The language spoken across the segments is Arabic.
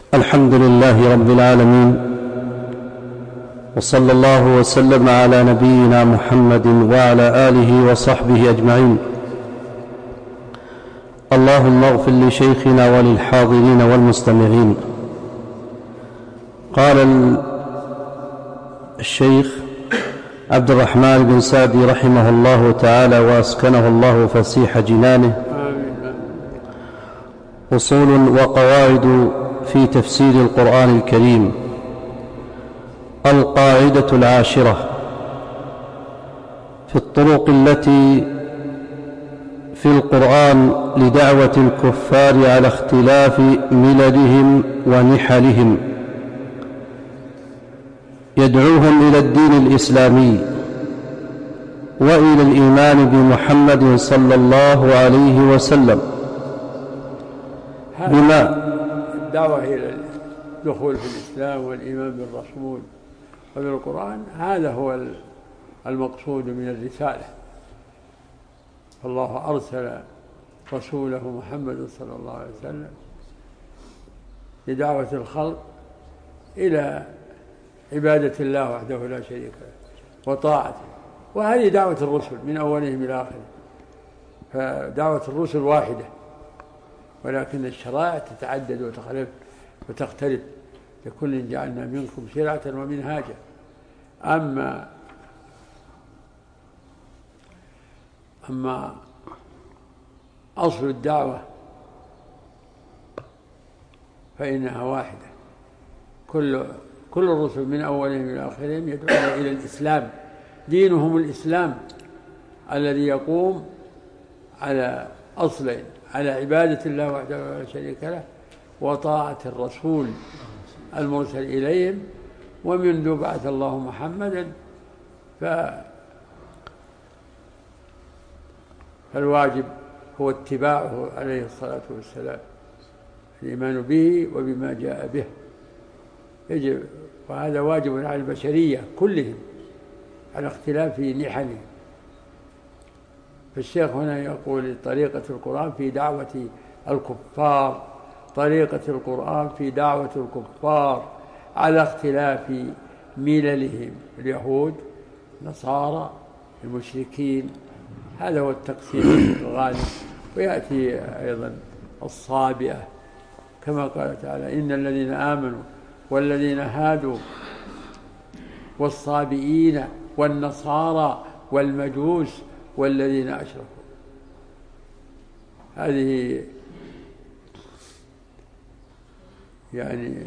الحمد لله رب العالمين، وصلى الله وسلم على نبينا محمد وعلى آله وصحبه أجمعين. اللهم اغفر لشيخنا وللحاضرين والمستمعين. قال الشيخ عبد الرحمن بن سعدي رحمه الله تعالى وأسكنه الله فسيح جنانه: أصول وقواعد في تفسير القرآن الكريم. القاعدة العاشرة: في الطرق التي في القرآن لدعوة الكفار على اختلاف مللهم ونحلهم، يدعوهم إلى الدين الإسلامي وإلى الإيمان بمحمد صلى الله عليه وسلم بما الدعوة إلى الدخول في الإسلام والإيمان بالرسول وبالقرآن، هذا هو المقصود من الرسالة. فالله أرسل رسوله محمد صلى الله عليه وسلم لدعوة الخلق إلى عبادة الله وحده لا شريك له وطاعته، وهذه دعوة الرسل من أولهم إلى آخرهم. فدعوة الرسل واحدة، ولكن الشرائع تتعدد وتختلف، لكل جعلنا منكم شرعة ومنهاجا. أما أصل الدعوة فإنها واحدة. كل الرسل من أولهم إلى آخرهم يدعون إلى الإسلام. دينهم الإسلام الذي يقوم على أصلين: على عبادة الله وحده لا شريك له، وطاعة الرسول المرسل إليهم. ومنذ بعث الله محمدا فالواجب هو اتباعه عليه الصلاة والسلام، الإيمان به وبما جاء به يجب، وهذا واجب على البشرية كلهم على اختلاف نحلهم. فالشيخ هنا يقول: طريقة القرآن في دعوة الكفار، طريقة القرآن في دعوة الكفار على اختلاف مللهم، اليهود، النصارى، المشركين. هذا هو التقسيم الغالب. ويأتي أيضا الصابئة كما قال تعالى: إن الذين آمنوا والذين هادوا والصابئين والنصارى والمجوس والذين أشركوا. هذه يعني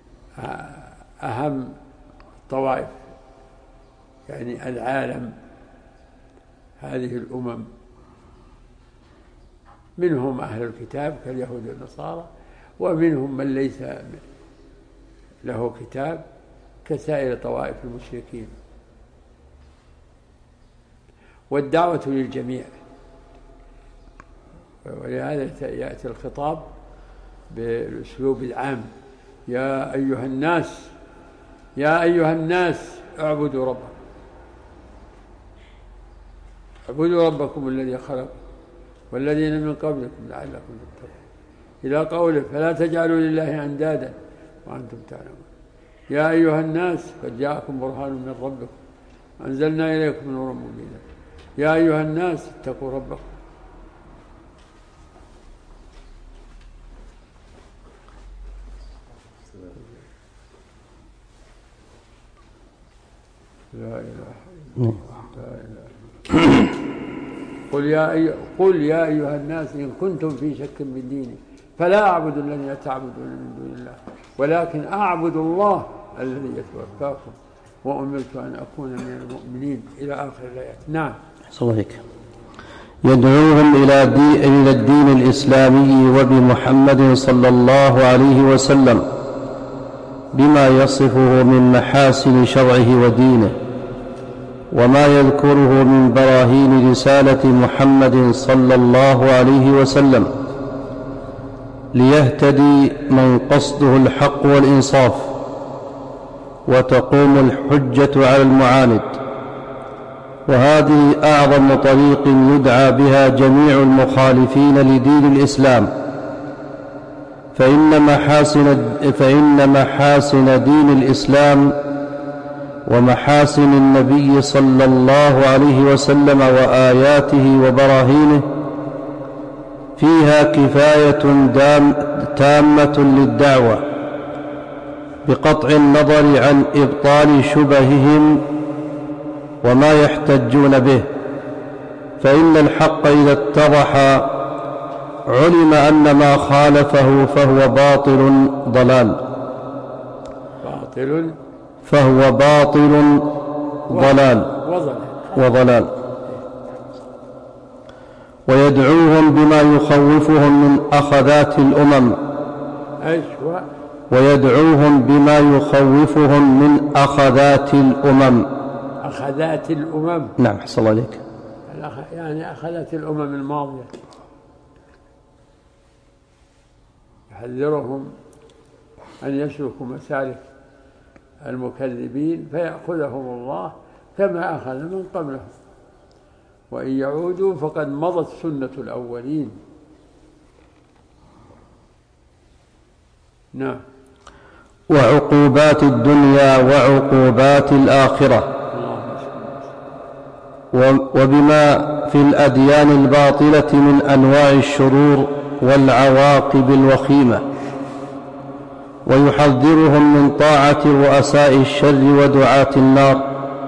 أهم طوائف يعني العالم، هذه الأمم. منهم أهل الكتاب كاليهود والنصارى، ومنهم من ليس له كتاب كسائر طوائف المشركين. والدعوة للجميع، ولهذا يأتي الخطاب بالأسلوب العام: يا أيها الناس، يا أيها الناس اعبدوا ربكم، اعبدوا ربكم الذي خلق والذين من قبلكم لعلكم تتقون، إلى قوله: فلا تجعلوا لله أندادا وأنتم تعلمون. يا أيها الناس قد جاءكم برهان من ربكم أنزلنا إليكم نورا مبينا. يا أيها الناس اتقوا ربكم. لا إله إلا الله، لا إله. قل يا أيها الناس إن كنتم في شك من ديني فلا أعبد الذين تعبدون من دون الله ولكن أعبد الله الذي يتوفاكم وأمرت أن أكون من المؤمنين، إلى آخر الآيات. نعم. يدعوهم إلى الدين الإسلامي وبمحمد صلى الله عليه وسلم بما يصفه من محاسن شرعه ودينه، وما يذكره من براهين رسالة محمد صلى الله عليه وسلم، ليهتدي من قصده الحق والإنصاف، وتقوم الحجة على المعاند. وهذه أعظم طريق يدعى بها جميع المخالفين لدين الإسلام، فإن محاسن دين الإسلام ومحاسن النبي صلى الله عليه وسلم وآياته وبراهينه فيها كفاية تامة للدعوة بقطع النظر عن إبطال شبههم وما يحتجون به، فإن الحق إذا اتضح علم أن ما خالفه فهو باطل ضلال وضلال، ويدعوهم بما يخوفهم من أخذات الأمم أخذات الأمم. نعم، حصل عليك. يعني أخذات الأمم الماضية، يحذرهم أن يسلكوا مسالك المكذبين فيأخذهم الله كما أخذ من قبلهم، وإن يعودوا فقد مضت سنة الأولين. نعم. وعقوبات الدنيا وعقوبات الآخرة، وبما في الأديان الباطلة من أنواع الشرور والعواقب الوخيمة، ويحذرهم من طاعة رؤساء الشر ودعاة النار،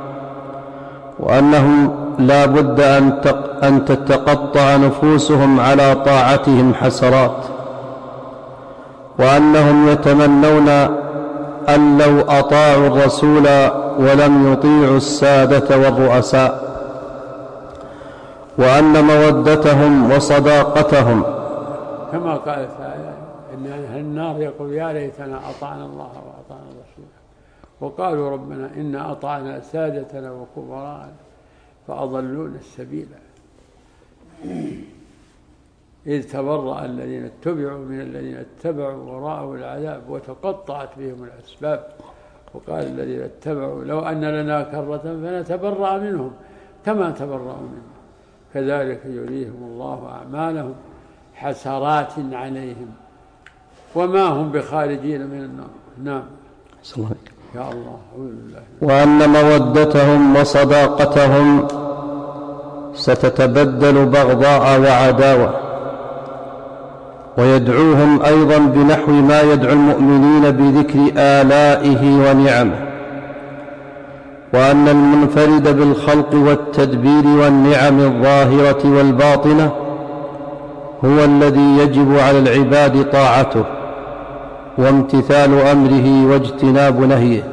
وأنهم لا بد أن تتقطع نفوسهم على طاعتهم حسرات، وأنهم يتمنون أن لو أطاعوا الرسول ولم يطيعوا السادة والرؤساء، وأن مودتهم وصداقتهم كما قال تعالى إن أهل النار يقول يا ليتنا أطعنا الله وأطعنا الرسول، وقالوا ربنا إنا أطعنا سادتنا وكبراءنا فأضلونا السبيل، إذ تبرأ الذين اتبعوا من الذين اتبعوا ورأوا العذاب وتقطعت بهم الأسباب، وقال الذين اتبعوا لو أن لنا كرة فنتبرأ منهم كما تبرأوا منهم كذلك يريهم الله أعمالهم حسرات عليهم وما هم بخارجين من النار. نعم. يا الله. وأن مودتهم وصداقتهم ستتبدل بغضاء وعداوة، ويدعوهم أيضا بنحو ما يدعو المؤمنين بذكر آلائه ونعمه، وأن المنفرد بالخلق والتدبير والنعم الظاهرة والباطنة هو الذي يجب على العباد طاعته وامتثال أمره واجتناب نهيه.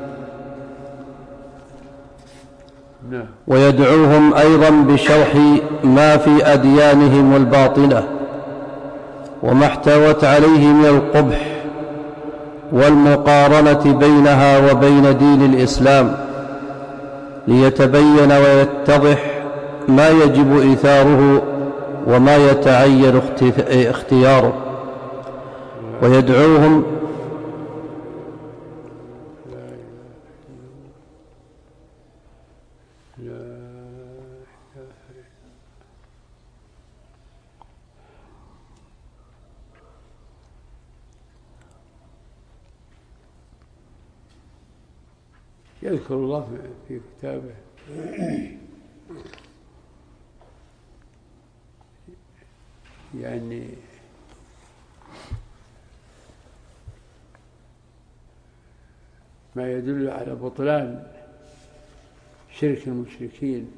ويدعوهم أيضا بشرح ما في أديانهم الباطلة وما احتوت عليه من القبح والمقارنة بينها وبين دين الإسلام، ليتبين ويتضح ما يجب إيثاره وما يتعين اختياره. ويدعوهم يذكر الله في كتابه يعني ما يدل على بطلان شرك المشركين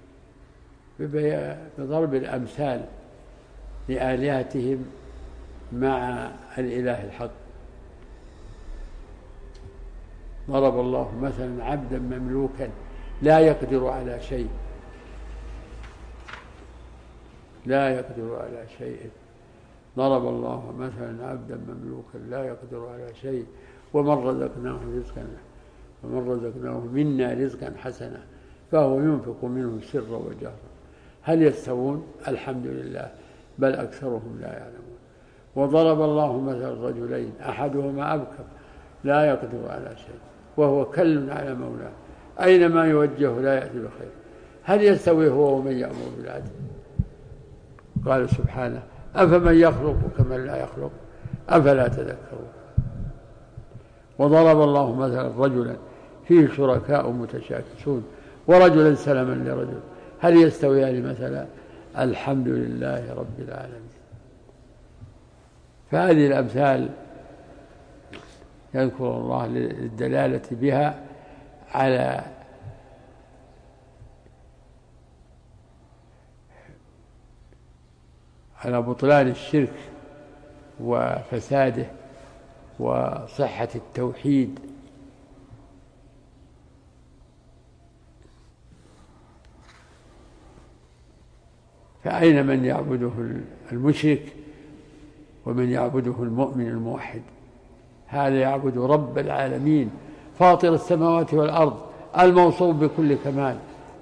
بضرب الأمثال لآلهتهم مع الإله الحق. ضرب الله مثلا عبدا مملوكا لا يقدر على شيء ضرب الله مثلا عبدا مملوكا لا يقدر على شيء ومن رزقناه منا رزقا حسنا فهو ينفق منه سرا وجهرا هل يستوون؟ الحمد لله بل أكثرهم لا يعلمون. وضرب الله مثلا رجلين أحدهما أبكم لا يقدر على شيء وهو كل على مولاه أينما يوجه لا يأتي بخير هل يستوي هو ومن يأمر بالعدل؟ قال سبحانه أفمن يخلق كمن لا يخلق أفلا تذكرون. وضرب الله مثلا رجلا فيه شركاء متشاكسون ورجلا سلما لرجل هل يستويان مثلا؟ الحمد لله رب العالمين. فهذه الأمثال يذكر الله للدلالة بها على بطلان الشرك وفساده وصحة التوحيد. فأين من يعبده المشرك ومن يعبده المؤمن الموحد؟ هذا يعبد رب العالمين فاطر السماوات والأرض الموصوف بكل كمال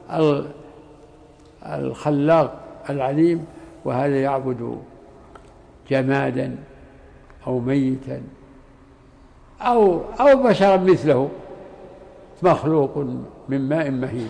الخلاق العليم، وهذا يعبد جمادا أو ميتا أو بشرا مثله مخلوق من ماء مهين.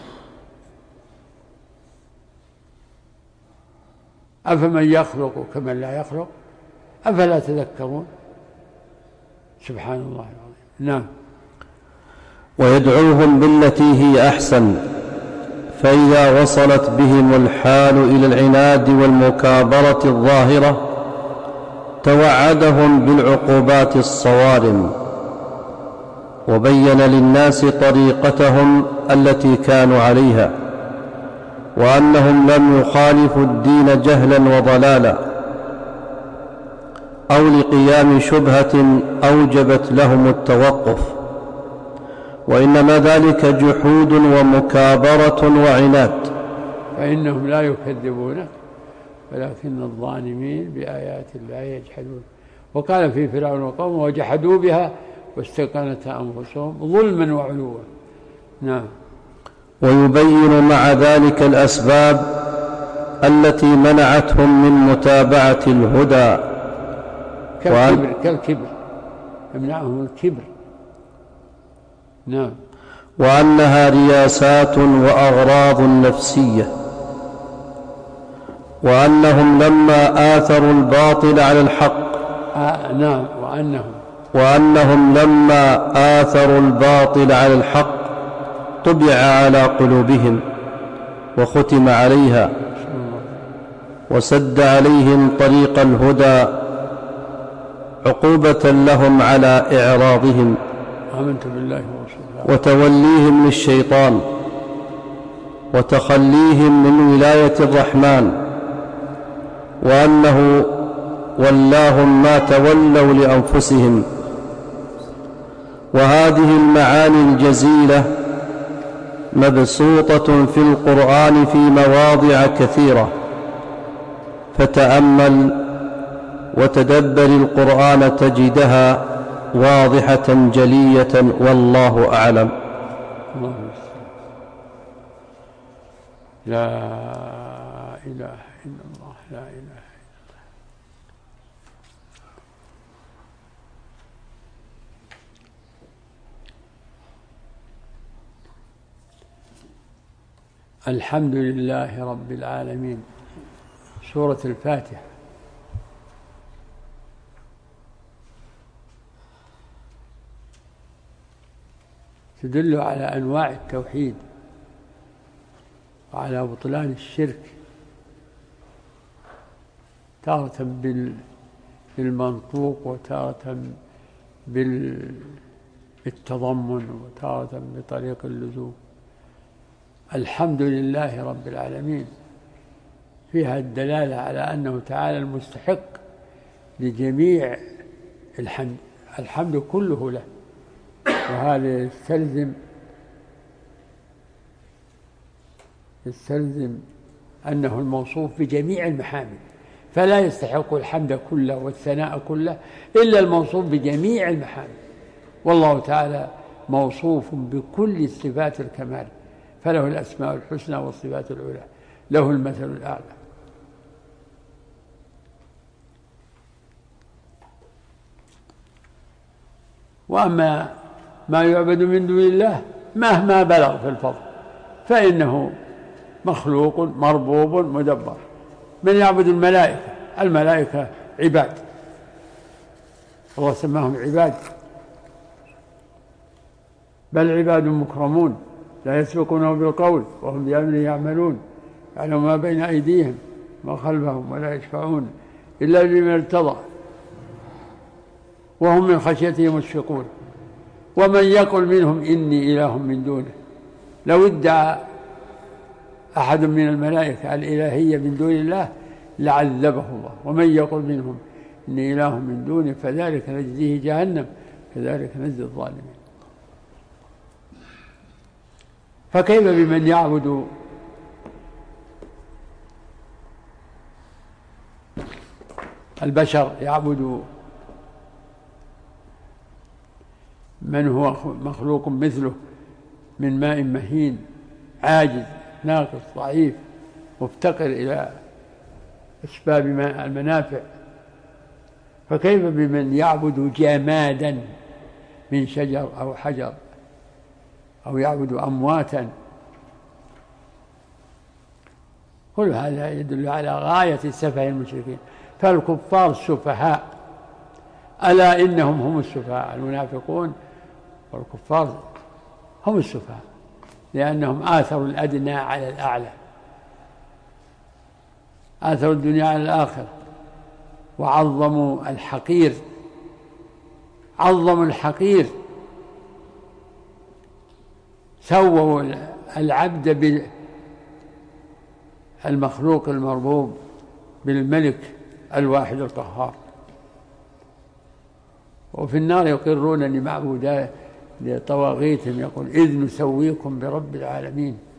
أفمن يخلق كمن لا يخلق أفلا تذكرون. سبحان الله العظيم. نعم. ويدعوهم بالتي هي أحسن، فإذا وصلت بهم الحال إلى العناد والمكابرة الظاهرة توعدهم بالعقوبات الصوارم، وبين للناس طريقتهم التي كانوا عليها، وأنهم لم يخالفوا الدين جهلا وضلالا أو لقيام شبهة أوجبت لهم التوقف، وإنما ذلك جحود ومكابرة وعناد. فإنهم لا يكذبونك ولكن الظالمين بآيات الله يجحدون. وقال في فرعون وقومه وجحدوا بها واستيقنتها أنفسهم ظلما وعلوا. نعم. ويبين مع ذلك الأسباب التي منعتهم من متابعة الهدى كالكبر يمنعهم الكبر. نعم. وأنها رياسات وأغراض نفسية، وأنهم لما آثروا الباطل على الحق نعم. وأنهم لما آثروا الباطل على الحق طبع على قلوبهم وختم عليها وسد عليهم طريق الهدى عقوبة لهم على إعراضهم آمنت بالله ورسوله وتوليهم للشيطان وتخليهم من ولاية الرحمن، وأنه ولاهم ما تولوا لأنفسهم. وهذه المعاني الجزيلة مبسوطة في القرآن في مواضع كثيرة، فتأمل وتدبر القرآن تجدها واضحة جلية، والله أعلم. لا إله إلا الله. لا إله إلا الله. الحمد لله رب العالمين. سورة الفاتحة تدل على أنواع التوحيد وعلى بطلان الشرك، تارة بالمنطوق وتارة بالتضمن وتارة بطريق اللزوم. الحمد لله رب العالمين فيها الدلالة على أنه تعالى المستحق لجميع الحمد، الحمد كله له، وهذا يستلزم أنه الموصوف بجميع المحامد، فلا يستحق الحمد كله والثناء كله إلا الموصوف بجميع المحامد. والله تعالى موصوف بكل صفات الكمال، فله الأسماء الحسنى والصفات العلى، له المثل الأعلى. وأما ما يعبد من دون الله مهما بلغ في الفضل فإنه مخلوق مربوب مدبر. من يعبد الملائكة، الملائكة عباد الله سماهم عباد، بل عباد مكرمون لا يسبقونه بالقول وهم بأمره يعملون، يعلم ما بين أيديهم ما خلفهم ولا يشفعون إلا لمن ارتضى وهم من خشيته مشفقون. ومن يقل منهم إني إله من دونه، لو ادعى أحد من الملائكة الإلهية من دون الله لعذبه الله. ومن يقل منهم إني إله من دونه فذلك نجزيه جهنم كذلك نجزي الظالمين. فكيف بمن يعبد البشر، يعبد من هو مخلوق مثله من ماء مهين عاجز ناقص ضعيف مفتقر إلى أسباب المنافع. فكيف بمن يعبد جمادا من شجر أو حجر أو يعبد أمواتا؟ كل هذا يدل على غاية السفه المشركين. فالكفار سفهاء، ألا إنهم هم السفهاء، المنافقون والكفار هم السفهاء، لأنهم آثروا الأدنى على الأعلى، آثروا الدنيا على الآخرة، وعظموا الحقير، عظموا الحقير، سووا العبد بالمخلوق المربوب بالملك الواحد القهار. وفي النار يقرون لمعبودات لطواغيتهم، يقول إذ نسويكم برب العالمين.